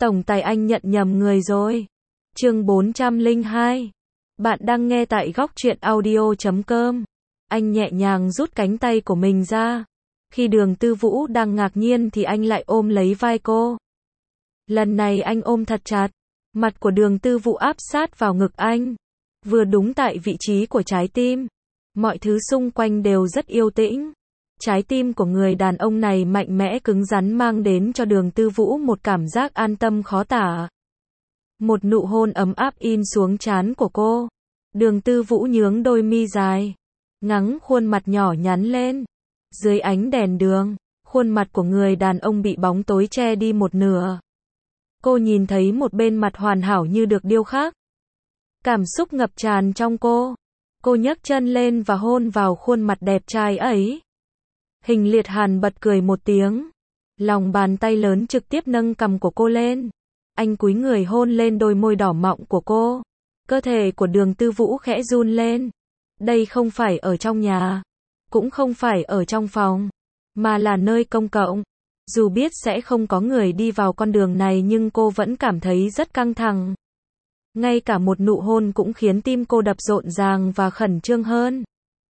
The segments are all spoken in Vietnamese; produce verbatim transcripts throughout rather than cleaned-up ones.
Tổng tài anh nhận nhầm người rồi. Chương bốn trăm lẻ hai. Bạn đang nghe tại góc truyện audio chấm com. Anh nhẹ nhàng rút cánh tay của mình ra. Khi Đường Tư Vũ đang ngạc nhiên thì anh lại ôm lấy vai cô. Lần này anh ôm thật chặt. Mặt của Đường Tư Vũ áp sát vào ngực anh. Vừa đúng tại vị trí của trái tim. Mọi thứ xung quanh đều rất yên tĩnh. Trái tim của người đàn ông này mạnh mẽ cứng rắn mang đến cho Đường Tư Vũ một cảm giác an tâm khó tả. Một nụ hôn ấm áp in xuống trán của cô. Đường Tư Vũ nhướng đôi mi dài. Ngắn khuôn mặt nhỏ nhắn lên. Dưới ánh đèn đường, khuôn mặt của người đàn ông bị bóng tối che đi một nửa. Cô nhìn thấy một bên mặt hoàn hảo như được điêu khắc. Cảm xúc ngập tràn trong cô. Cô nhấc chân lên và hôn vào khuôn mặt đẹp trai ấy. Hình Liệt Hàn bật cười một tiếng. Lòng bàn tay lớn trực tiếp nâng cằm của cô lên. Anh cúi người hôn lên đôi môi đỏ mọng của cô. Cơ thể của Đường Tư Vũ khẽ run lên. Đây không phải ở trong nhà. Cũng không phải ở trong phòng. Mà là nơi công cộng. Dù biết sẽ không có người đi vào con đường này nhưng cô vẫn cảm thấy rất căng thẳng. Ngay cả một nụ hôn cũng khiến tim cô đập rộn ràng và khẩn trương hơn.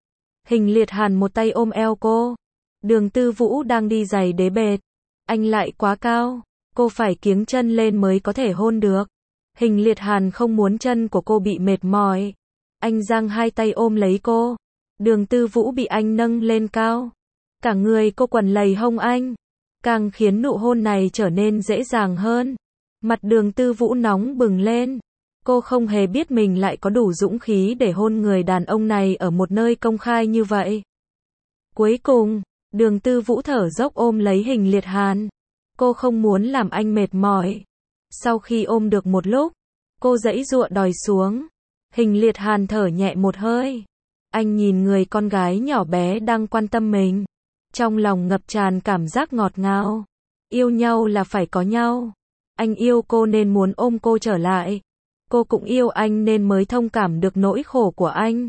Hình Liệt Hàn một tay ôm eo cô. Đường Tư Vũ đang đi giày đế bệt. Anh lại quá cao. Cô phải kiếng chân lên mới có thể hôn được. Hình Liệt Hàn không muốn chân của cô bị mệt mỏi. Anh giang hai tay ôm lấy cô. Đường Tư Vũ bị anh nâng lên cao. Cả người cô quằn lầy hông anh. Càng khiến nụ hôn này trở nên dễ dàng hơn. Mặt Đường Tư Vũ nóng bừng lên. Cô không hề biết mình lại có đủ dũng khí để hôn người đàn ông này ở một nơi công khai như vậy. Cuối cùng, Đường Tư Vũ thở dốc ôm lấy Hình Liệt Hàn. Cô không muốn làm anh mệt mỏi. Sau khi ôm được một lúc, cô giãy giụa đòi xuống. Hình Liệt Hàn thở nhẹ một hơi. Anh nhìn người con gái nhỏ bé đang quan tâm mình. Trong lòng ngập tràn cảm giác ngọt ngào. Yêu nhau là phải có nhau. Anh yêu cô nên muốn ôm cô trở lại. Cô cũng yêu anh nên mới thông cảm được nỗi khổ của anh.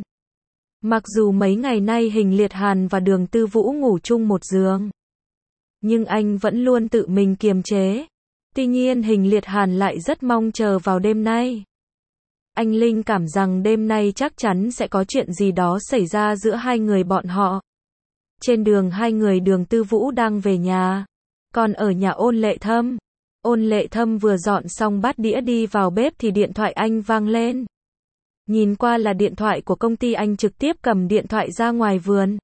Mặc dù mấy ngày nay Hình Liệt Hàn và Đường Tư Vũ ngủ chung một giường. Nhưng anh vẫn luôn tự mình kiềm chế. Tuy nhiên Hình Liệt Hàn lại rất mong chờ vào đêm nay. Anh linh cảm rằng đêm nay chắc chắn sẽ có chuyện gì đó xảy ra giữa hai người bọn họ. Trên đường hai người Đường Tư Vũ đang về nhà. Còn ở nhà Ôn Lệ Thâm. Ôn Lệ Thâm vừa dọn xong bát đĩa đi vào bếp thì điện thoại anh vang lên. Nhìn qua là điện thoại của công ty, anh trực tiếp cầm điện thoại ra ngoài vườn.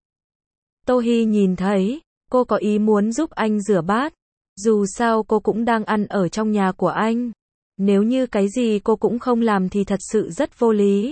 Tô Hi nhìn thấy, cô có ý muốn giúp anh rửa bát. Dù sao cô cũng đang ăn ở trong nhà của anh. Nếu như cái gì cô cũng không làm thì thật sự rất vô lý.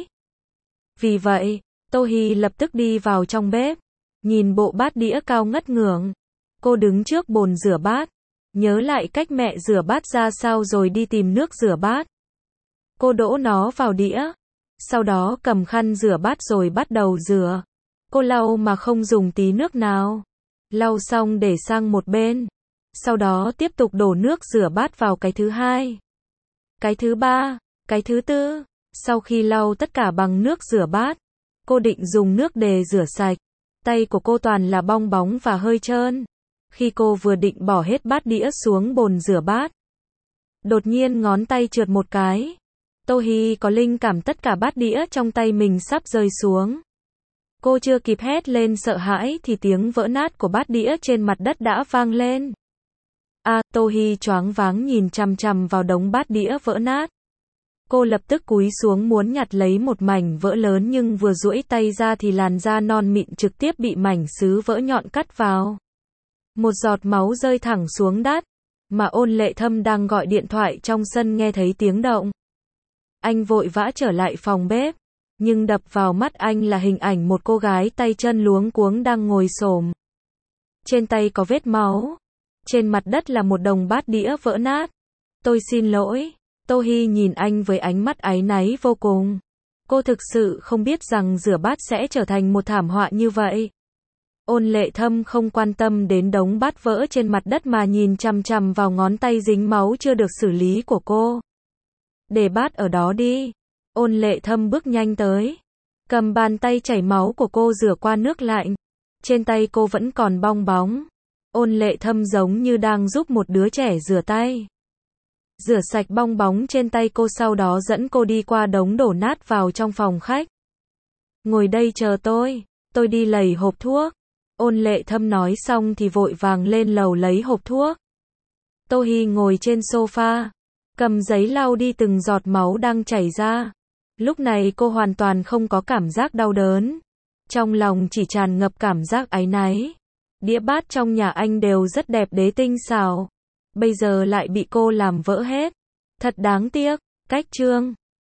Vì vậy, Tô Hi lập tức đi vào trong bếp. Nhìn bộ bát đĩa cao ngất ngưởng. Cô đứng trước bồn rửa bát. Nhớ lại cách mẹ rửa bát ra sao rồi đi tìm nước rửa bát. Cô đổ nó vào đĩa. Sau đó cầm khăn rửa bát rồi bắt đầu rửa. Cô lau mà không dùng tí nước nào. Lau xong để sang một bên. Sau đó tiếp tục đổ nước rửa bát vào cái thứ hai. Cái thứ ba. Cái thứ tư. Sau khi lau tất cả bằng nước rửa bát. Cô định dùng nước để rửa sạch. Tay của cô toàn là bong bóng và hơi trơn. Khi cô vừa định bỏ hết bát đĩa xuống bồn rửa bát. Đột nhiên ngón tay trượt một cái. Tô Hi có linh cảm tất cả bát đĩa trong tay mình sắp rơi xuống. Cô chưa kịp hét lên sợ hãi thì tiếng vỡ nát của bát đĩa trên mặt đất đã vang lên. À, Tô Hi choáng váng nhìn chằm chằm vào đống bát đĩa vỡ nát. Cô lập tức cúi xuống muốn nhặt lấy một mảnh vỡ lớn nhưng vừa duỗi tay ra thì làn da non mịn trực tiếp bị mảnh sứ vỡ nhọn cắt vào. Một giọt máu rơi thẳng xuống đất. Mà Ôn Lệ Thâm đang gọi điện thoại trong sân nghe thấy tiếng động. Anh vội vã trở lại phòng bếp. Nhưng đập vào mắt anh là hình ảnh một cô gái tay chân luống cuống đang ngồi xổm. Trên tay có vết máu. Trên mặt đất là một đống bát đĩa vỡ nát. Tôi xin lỗi. Tô Hi nhìn anh với ánh mắt áy náy vô cùng. Cô thực sự không biết rằng rửa bát sẽ trở thành một thảm họa như vậy. Ôn Lệ Thâm không quan tâm đến đống bát vỡ trên mặt đất mà nhìn chằm chằm vào ngón tay dính máu chưa được xử lý của cô. Để bát ở đó đi. Ôn Lệ Thâm bước nhanh tới. Cầm bàn tay chảy máu của cô rửa qua nước lạnh. Trên tay cô vẫn còn bong bóng. Ôn Lệ Thâm giống như đang giúp một đứa trẻ rửa tay. rửa sạch bong bóng trên tay cô sau đó dẫn cô đi qua đống đổ nát vào trong phòng khách. Ngồi đây chờ tôi, tôi đi lầy hộp thuốc. Ôn Lệ Thâm nói xong thì vội vàng lên lầu lấy hộp thuốc. Tô Hi ngồi trên sofa, cầm giấy lau đi từng giọt máu đang chảy ra. Lúc này cô hoàn toàn không có cảm giác đau đớn. Trong lòng chỉ tràn ngập cảm giác áy náy. Đĩa bát trong nhà anh đều rất đẹp đẽ tinh xảo. Bây giờ lại bị cô làm vỡ hết. Thật đáng tiếc. Cách chương